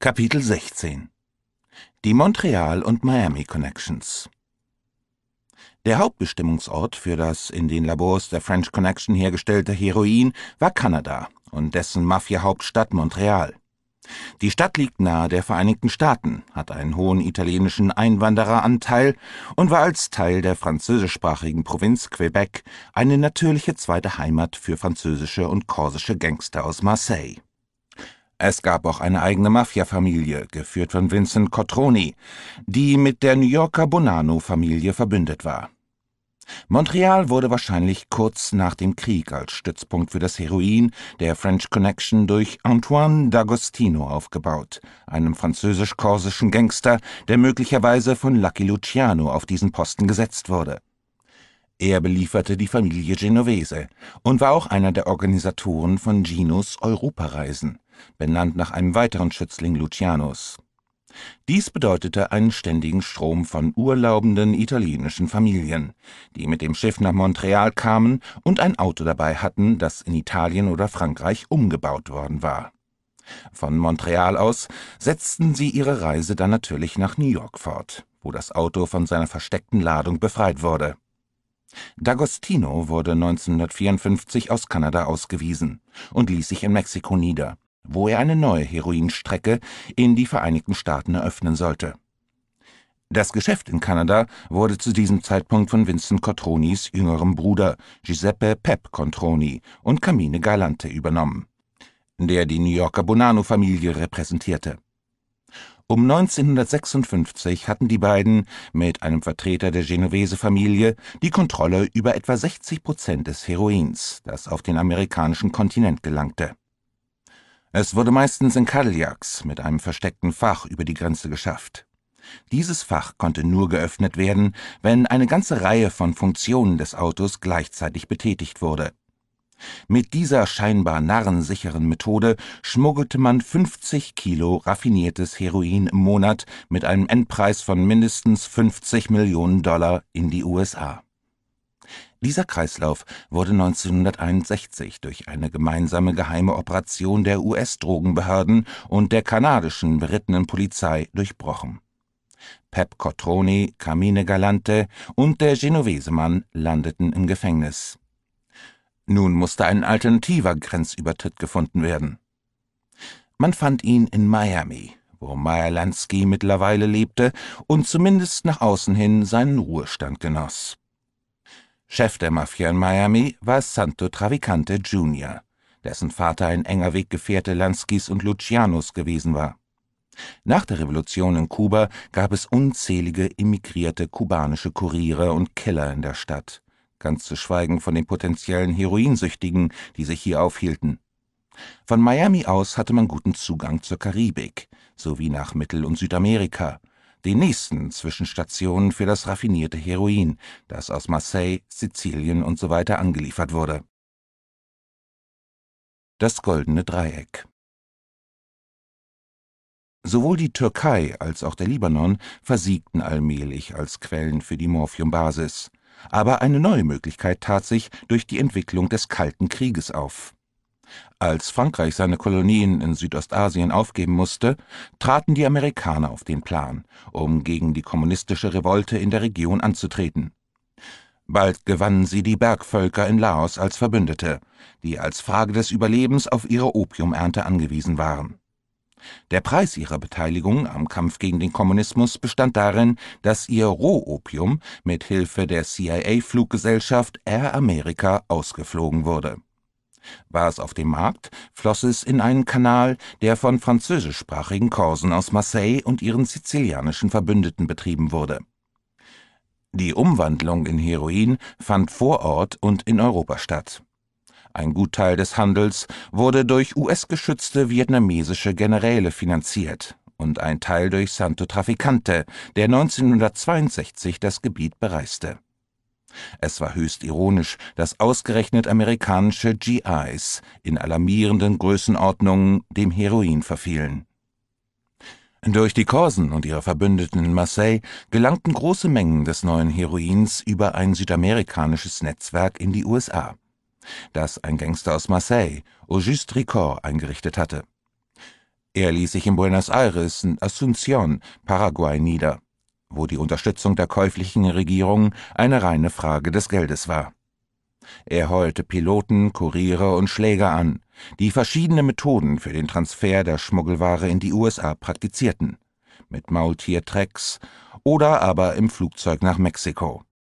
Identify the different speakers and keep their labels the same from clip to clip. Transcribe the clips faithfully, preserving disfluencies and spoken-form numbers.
Speaker 1: Kapitel sechzehn Die Montreal- und Miami-Connections. Der Hauptbestimmungsort für das in den Labors der French Connection hergestellte Heroin war Kanada und dessen Mafia-Hauptstadt Montreal. Die Stadt liegt nahe der Vereinigten Staaten, hat einen hohen italienischen Einwandereranteil und war als Teil der französischsprachigen Provinz Quebec eine natürliche zweite Heimat für französische und korsische Gangster aus Marseille. Es gab auch eine eigene Mafia-Familie, geführt von Vincent Cotroni, die mit der New Yorker Bonanno-Familie verbündet war. Montreal wurde wahrscheinlich kurz nach dem Krieg als Stützpunkt für das Heroin der French Connection durch Antoine D'Agostino aufgebaut, einem französisch-korsischen Gangster, der möglicherweise von Lucky Luciano auf diesen Posten gesetzt wurde. Er belieferte die Familie Genovese und war auch einer der Organisatoren von Ginos Europareisen, benannt nach einem weiteren Schützling Lucianos. Dies bedeutete einen ständigen Strom von urlaubenden italienischen Familien, die mit dem Schiff nach Montreal kamen und ein Auto dabei hatten, das in Italien oder Frankreich umgebaut worden war. Von Montreal aus setzten sie ihre Reise dann natürlich nach New York fort, wo das Auto von seiner versteckten Ladung befreit wurde. D'Agostino wurde neunzehnhundertvierundfünfzig aus Kanada ausgewiesen und ließ sich in Mexiko nieder, wo er eine neue Heroinstrecke in die Vereinigten Staaten eröffnen sollte. Das Geschäft in Kanada wurde zu diesem Zeitpunkt von Vincent Cotronis jüngerem Bruder Giuseppe Pep Cotroni und Carmine Galante übernommen, der die New Yorker Bonanno-Familie repräsentierte. Um neunzehnhundertsechsundfünfzig hatten die beiden mit einem Vertreter der Genovese-Familie die Kontrolle über etwa sechzig Prozent des Heroins, das auf den amerikanischen Kontinent gelangte. Es wurde meistens in Cadillacs mit einem versteckten Fach über die Grenze geschafft. Dieses Fach konnte nur geöffnet werden, wenn eine ganze Reihe von Funktionen des Autos gleichzeitig betätigt wurde. Mit dieser scheinbar narrensicheren Methode schmuggelte man fünfzig Kilo raffiniertes Heroin im Monat mit einem Endpreis von mindestens fünfzig Millionen Dollar in die U S A. Dieser Kreislauf wurde neunzehnhunderteinundsechzig durch eine gemeinsame geheime Operation der U S-Drogenbehörden und der kanadischen berittenen Polizei durchbrochen. Pep Cotroni, Carmine Galante und der Genovese-Mann landeten im Gefängnis. Nun musste ein alternativer Grenzübertritt gefunden werden. Man fand ihn in Miami, wo Meyer Lansky mittlerweile lebte und zumindest nach außen hin seinen Ruhestand genoss. Chef der Mafia in Miami war Santo Traficante Junior, dessen Vater ein enger Weggefährte Lanskys und Lucianos gewesen war. Nach der Revolution in Kuba gab es unzählige immigrierte kubanische Kuriere und Killer in der Stadt, ganz zu schweigen von den potenziellen Heroinsüchtigen, die sich hier aufhielten. Von Miami aus hatte man guten Zugang zur Karibik, sowie nach Mittel- und Südamerika, den nächsten Zwischenstationen für das raffinierte Heroin, das aus Marseille, Sizilien usw. angeliefert wurde. Das Goldene Dreieck. Sowohl die Türkei als auch der Libanon versiegten allmählich als Quellen für die Morphiumbasis. Aber eine neue Möglichkeit tat sich durch die Entwicklung des Kalten Krieges auf. Als Frankreich seine Kolonien in Südostasien aufgeben musste, traten die Amerikaner auf den Plan, um gegen die kommunistische Revolte in der Region anzutreten. Bald gewannen sie die Bergvölker in Laos als Verbündete, die als Frage des Überlebens auf ihre Opiumernte angewiesen waren. Der Preis ihrer Beteiligung am Kampf gegen den Kommunismus bestand darin, dass ihr Rohopium mit Hilfe der C I A-Fluggesellschaft Air America ausgeflogen wurde. War es auf dem Markt, floss es in einen Kanal, der von französischsprachigen Korsen aus Marseille und ihren sizilianischen Verbündeten betrieben wurde. Die Umwandlung in Heroin fand vor Ort und in Europa statt. Ein Gutteil des Handels wurde durch U S-geschützte vietnamesische Generäle finanziert und ein Teil durch Santo Traficante, der neunzehnhundertzweiundsechzig das Gebiet bereiste. Es war höchst ironisch, dass ausgerechnet amerikanische G Is in alarmierenden Größenordnungen dem Heroin verfielen. Durch die Korsen und ihre Verbündeten in Marseille gelangten große Mengen des neuen Heroins über ein südamerikanisches Netzwerk in die U S A, das ein Gangster aus Marseille, Auguste Ricord, eingerichtet hatte. Er ließ sich in Buenos Aires und Asunción, Paraguay, nieder, wo die Unterstützung der käuflichen Regierung eine reine Frage des Geldes war. Er heulte Piloten, Kuriere und Schläger an, die verschiedene Methoden für den Transfer der Schmuggelware in die U S A praktizierten, mit Maultiertrecks oder aber im Flugzeug nach Mexiko.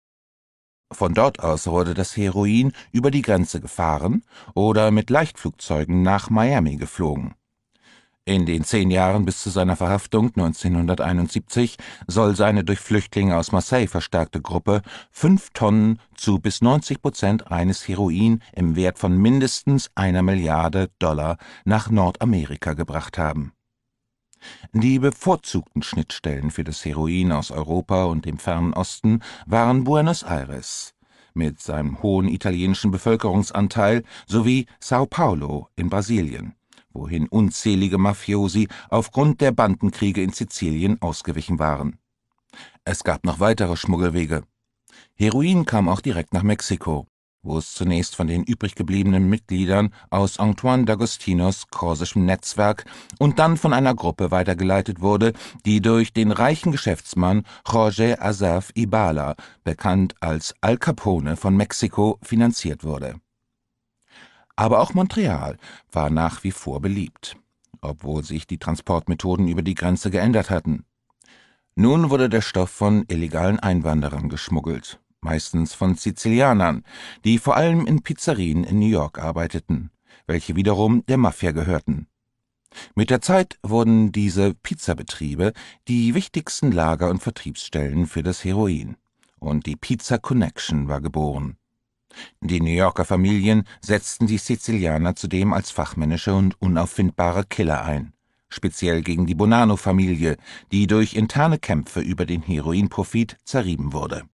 Speaker 1: Von dort aus wurde das Heroin über die Grenze gefahren oder mit Leichtflugzeugen nach Miami geflogen. In den zehn Jahren bis zu seiner Verhaftung neunzehnhunderteinundsiebzig soll seine durch Flüchtlinge aus Marseille verstärkte Gruppe fünf Tonnen zu bis neunzig Prozent reines Heroin im Wert von mindestens einer Milliarde Dollar nach Nordamerika gebracht haben. Die bevorzugten Schnittstellen für das Heroin aus Europa und dem Fernen Osten waren Buenos Aires mit seinem hohen italienischen Bevölkerungsanteil sowie Sao Paulo in Brasilien, wohin unzählige Mafiosi aufgrund der Bandenkriege in Sizilien ausgewichen waren. Es gab noch weitere Schmuggelwege. Heroin kam auch direkt nach Mexiko, wo es zunächst von den übrig gebliebenen Mitgliedern aus Antoine d'Agostinos korsischem Netzwerk und dann von einer Gruppe weitergeleitet wurde, die durch den reichen Geschäftsmann Jorge Azaf Ibala, bekannt als Al Capone von Mexiko, finanziert wurde. Aber auch Montreal war nach wie vor beliebt, obwohl sich die Transportmethoden über die Grenze geändert hatten. Nun wurde der Stoff von illegalen Einwanderern geschmuggelt, meistens von Sizilianern, die vor allem in Pizzerien in New York arbeiteten, welche wiederum der Mafia gehörten. Mit der Zeit wurden diese Pizzabetriebe die wichtigsten Lager- und Vertriebsstellen für das Heroin, und die Pizza Connection war geboren. Die New Yorker Familien setzten die Sizilianer zudem als fachmännische und unauffindbare Killer ein, speziell gegen die Bonanno-Familie, die durch interne Kämpfe über den Heroinprofit zerrieben wurde.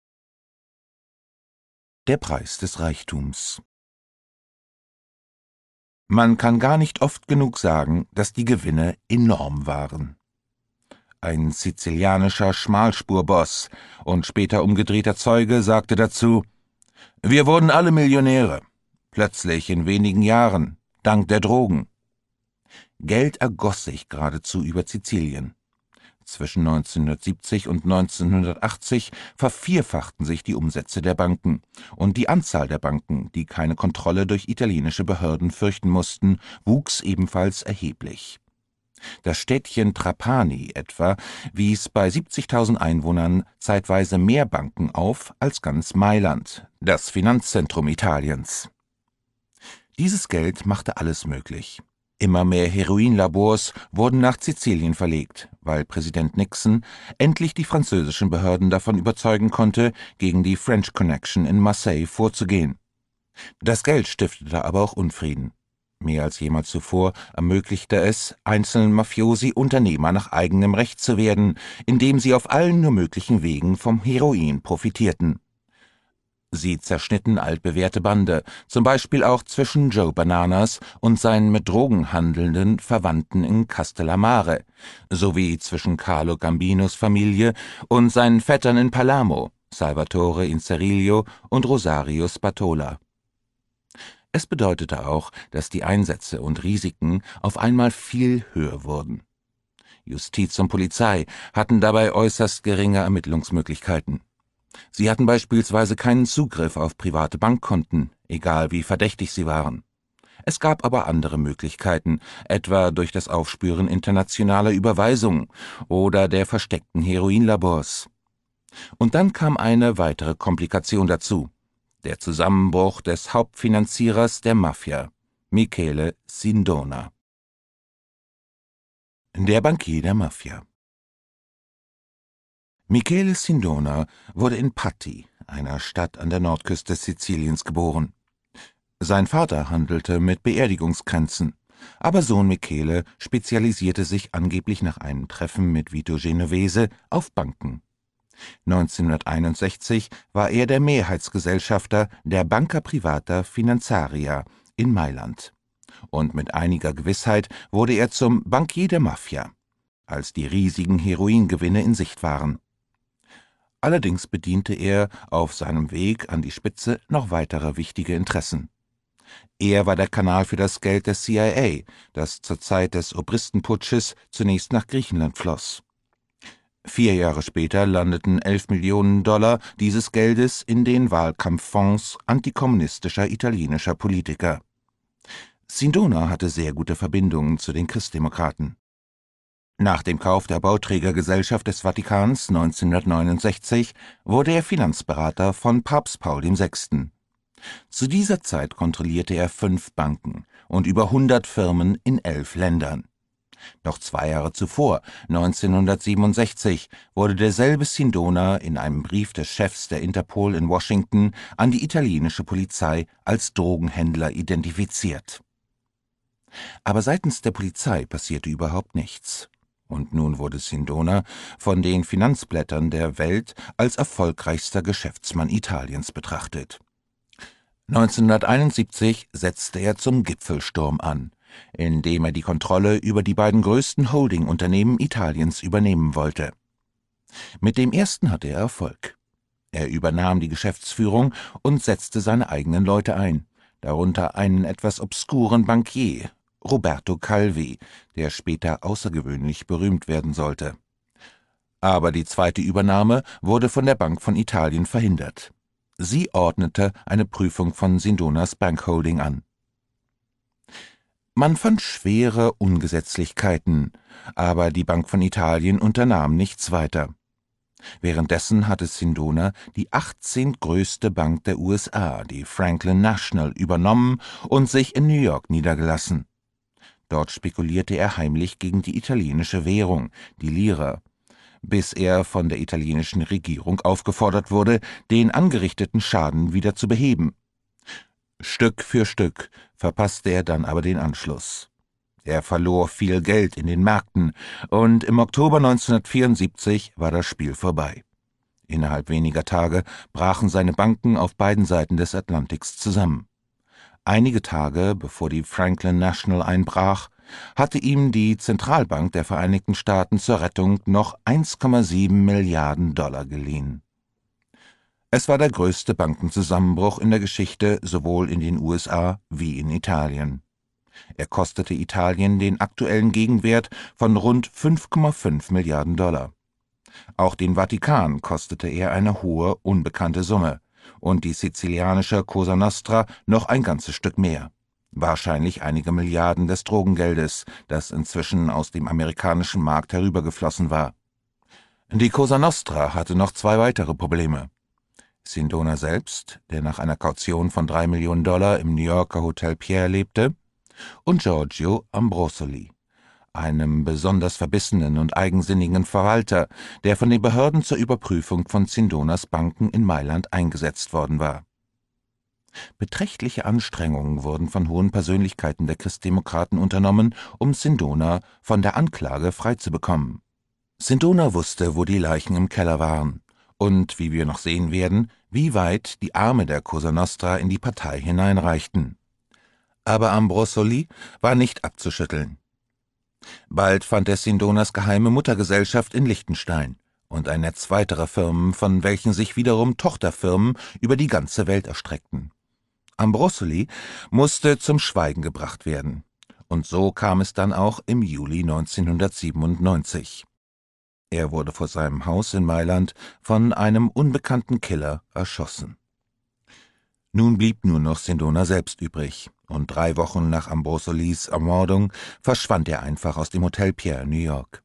Speaker 1: Der Preis des Reichtums. Man kann gar nicht oft genug sagen, dass die Gewinne enorm waren. Ein sizilianischer Schmalspurboss und später umgedrehter Zeuge sagte dazu: Wir wurden alle Millionäre, plötzlich in wenigen Jahren, dank der Drogen. Geld ergoss sich geradezu über Sizilien. Zwischen neunzehnhundertsiebzig und neunzehnhundertachtzig vervierfachten sich die Umsätze der Banken, und die Anzahl der Banken, die keine Kontrolle durch italienische Behörden fürchten mussten, wuchs ebenfalls erheblich. Das Städtchen Trapani etwa wies bei siebzigtausend Einwohnern zeitweise mehr Banken auf als ganz Mailand, das Finanzzentrum Italiens. Dieses Geld machte alles möglich. Immer mehr Heroinlabors wurden nach Sizilien verlegt, weil Präsident Nixon endlich die französischen Behörden davon überzeugen konnte, gegen die French Connection in Marseille vorzugehen. Das Geld stiftete aber auch Unfrieden. Mehr als jemals zuvor ermöglichte es einzelnen Mafiosi, Unternehmer nach eigenem Recht zu werden, indem sie auf allen nur möglichen Wegen vom Heroin profitierten. Sie zerschnitten altbewährte Bande, zum Beispiel auch zwischen Joe Bananas und seinen mit Drogen handelnden Verwandten in Castellammare, sowie zwischen Carlo Gambinos Familie und seinen Vettern in Palermo, Salvatore Incerillo und Rosario Spatola. Es bedeutete auch, dass die Einsätze und Risiken auf einmal viel höher wurden. Justiz und Polizei hatten dabei äußerst geringe Ermittlungsmöglichkeiten. Sie hatten beispielsweise keinen Zugriff auf private Bankkonten, egal wie verdächtig sie waren. Es gab aber andere Möglichkeiten, etwa durch das Aufspüren internationaler Überweisungen oder der versteckten Heroinlabors. Und dann kam eine weitere Komplikation dazu: der Zusammenbruch des Hauptfinanzierers der Mafia, Michele Sindona. Der Bankier der Mafia. Michele Sindona wurde in Patti, einer Stadt an der Nordküste Siziliens, geboren. Sein Vater handelte mit Beerdigungskränzen, aber Sohn Michele spezialisierte sich angeblich nach einem Treffen mit Vito Genovese auf Banken. neunzehnhunderteinundsechzig war er der Mehrheitsgesellschafter der Banca Privata Finanzaria in Mailand. Und mit einiger Gewissheit wurde er zum Bankier der Mafia, als die riesigen Heroingewinne in Sicht waren. Allerdings bediente er auf seinem Weg an die Spitze noch weitere wichtige Interessen. Er war der Kanal für das Geld der C I A, das zur Zeit des Obristenputsches zunächst nach Griechenland floss. Vier Jahre später landeten elf Millionen Dollar dieses Geldes in den Wahlkampffonds antikommunistischer italienischer Politiker. Sindona hatte sehr gute Verbindungen zu den Christdemokraten. Nach dem Kauf der Bauträgergesellschaft des Vatikans neunzehnhundertneunundsechzig wurde er Finanzberater von Papst Paul der Sechste. Zu dieser Zeit kontrollierte er fünf Banken und über hundert Firmen in elf Ländern. Noch zwei Jahre zuvor, neunzehnhundertsiebenundsechzig, wurde derselbe Sindona in einem Brief des Chefs der Interpol in Washington an die italienische Polizei als Drogenhändler identifiziert. Aber seitens der Polizei passierte überhaupt nichts. Und nun wurde Sindona von den Finanzblättern der Welt als erfolgreichster Geschäftsmann Italiens betrachtet. neunzehnhunderteinundsiebzig setzte er zum Gipfelsturm an, indem er die Kontrolle über die beiden größten Holdingunternehmen Italiens übernehmen wollte. Mit dem ersten hatte er Erfolg. Er übernahm die Geschäftsführung und setzte seine eigenen Leute ein, darunter einen etwas obskuren Bankier, Roberto Calvi, der später außergewöhnlich berühmt werden sollte. Aber die zweite Übernahme wurde von der Bank von Italien verhindert. Sie ordnete eine Prüfung von Sindonas Bankholding an. Man fand schwere Ungesetzlichkeiten, aber die Bank von Italien unternahm nichts weiter. Währenddessen hatte Sindona die achtzehntgrößte Bank der U S A, die Franklin National, übernommen und sich in New York niedergelassen. Dort spekulierte er heimlich gegen die italienische Währung, die Lira, bis er von der italienischen Regierung aufgefordert wurde, den angerichteten Schaden wieder zu beheben. Stück für Stück verpasste er dann aber den Anschluss. Er verlor viel Geld in den Märkten und im Oktober neunzehnhundertvierundsiebzig war das Spiel vorbei. Innerhalb weniger Tage brachen seine Banken auf beiden Seiten des Atlantiks zusammen. Einige Tage bevor die Franklin National einbrach, hatte ihm die Zentralbank der Vereinigten Staaten zur Rettung noch eins Komma sieben Milliarden Dollar geliehen. Es war der größte Bankenzusammenbruch in der Geschichte sowohl in den U S A wie in Italien. Er kostete Italien den aktuellen Gegenwert von rund fünf Komma fünf Milliarden Dollar. Auch den Vatikan kostete er eine hohe, unbekannte Summe und die sizilianische Cosa Nostra noch ein ganzes Stück mehr. Wahrscheinlich einige Milliarden des Drogengeldes, das inzwischen aus dem amerikanischen Markt herübergeflossen war. Die Cosa Nostra hatte noch zwei weitere Probleme. Sindona selbst, der nach einer Kaution von drei Millionen Dollar im New Yorker Hotel Pierre lebte, und Giorgio Ambrosoli, einem besonders verbissenen und eigensinnigen Verwalter, der von den Behörden zur Überprüfung von Sindonas Banken in Mailand eingesetzt worden war. Beträchtliche Anstrengungen wurden von hohen Persönlichkeiten der Christdemokraten unternommen, um Sindona von der Anklage freizubekommen. Sindona wusste, wo die Leichen im Keller waren und, wie wir noch sehen werden, wie weit die Arme der Cosa Nostra in die Partei hineinreichten. Aber Ambrosoli war nicht abzuschütteln. Bald fand er Sindonas geheime Muttergesellschaft in Liechtenstein und ein Netz weiterer Firmen, von welchen sich wiederum Tochterfirmen über die ganze Welt erstreckten. Ambrosoli musste zum Schweigen gebracht werden, und so kam es dann auch im Juli neunzehnhundertsiebenundneunzig. Er wurde vor seinem Haus in Mailand von einem unbekannten Killer erschossen. Nun blieb nur noch Sindona selbst übrig, und drei Wochen nach Ambrosolis Ermordung verschwand er einfach aus dem Hotel Pierre in New York.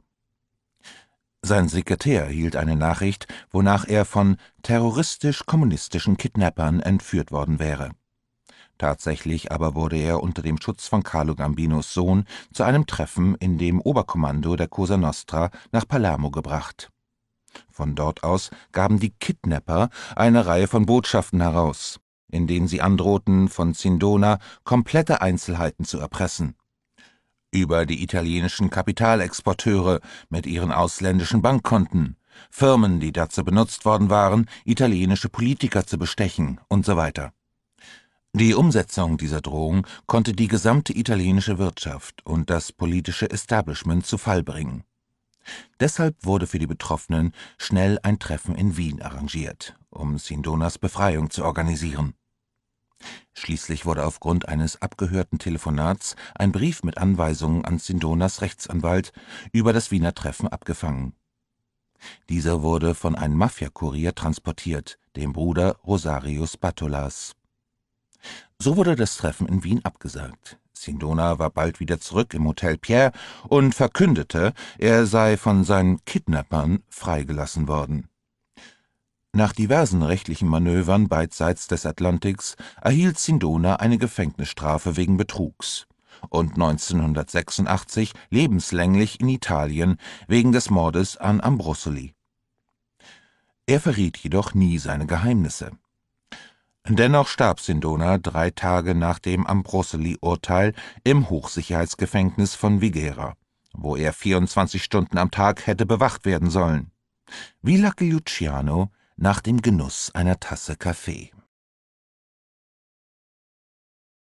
Speaker 1: Sein Sekretär erhielt eine Nachricht, wonach er von terroristisch-kommunistischen Kidnappern entführt worden wäre. Tatsächlich aber wurde er unter dem Schutz von Carlo Gambinos Sohn zu einem Treffen in dem Oberkommando der Cosa Nostra nach Palermo gebracht. Von dort aus gaben die Kidnapper eine Reihe von Botschaften heraus, in denen sie androhten, von Sindona komplette Einzelheiten zu erpressen. Über die italienischen Kapitalexporteure mit ihren ausländischen Bankkonten, Firmen, die dazu benutzt worden waren, italienische Politiker zu bestechen und so weiter. Die Umsetzung dieser Drohung konnte die gesamte italienische Wirtschaft und das politische Establishment zu Fall bringen. Deshalb wurde für die Betroffenen schnell ein Treffen in Wien arrangiert, um Sindonas Befreiung zu organisieren. Schließlich wurde aufgrund eines abgehörten Telefonats ein Brief mit Anweisungen an Sindonas Rechtsanwalt über das Wiener Treffen abgefangen. Dieser wurde von einem Mafiakurier transportiert, dem Bruder Rosario Spatolas. So wurde das Treffen in Wien abgesagt. Sindona war bald wieder zurück im Hotel Pierre und verkündete, er sei von seinen Kidnappern freigelassen worden. Nach diversen rechtlichen Manövern beidseits des Atlantiks erhielt Sindona eine Gefängnisstrafe wegen Betrugs und neunzehnhundertsechsundachtzig lebenslänglich in Italien wegen des Mordes an Ambrosoli. Er verriet jedoch nie seine Geheimnisse. Dennoch starb Sindona drei Tage nach dem Ambrosoli-Urteil im Hochsicherheitsgefängnis von Vigera, wo er vierundzwanzig Stunden am Tag hätte bewacht werden sollen. Wie Lucky Luciano nach dem Genuss einer Tasse Kaffee.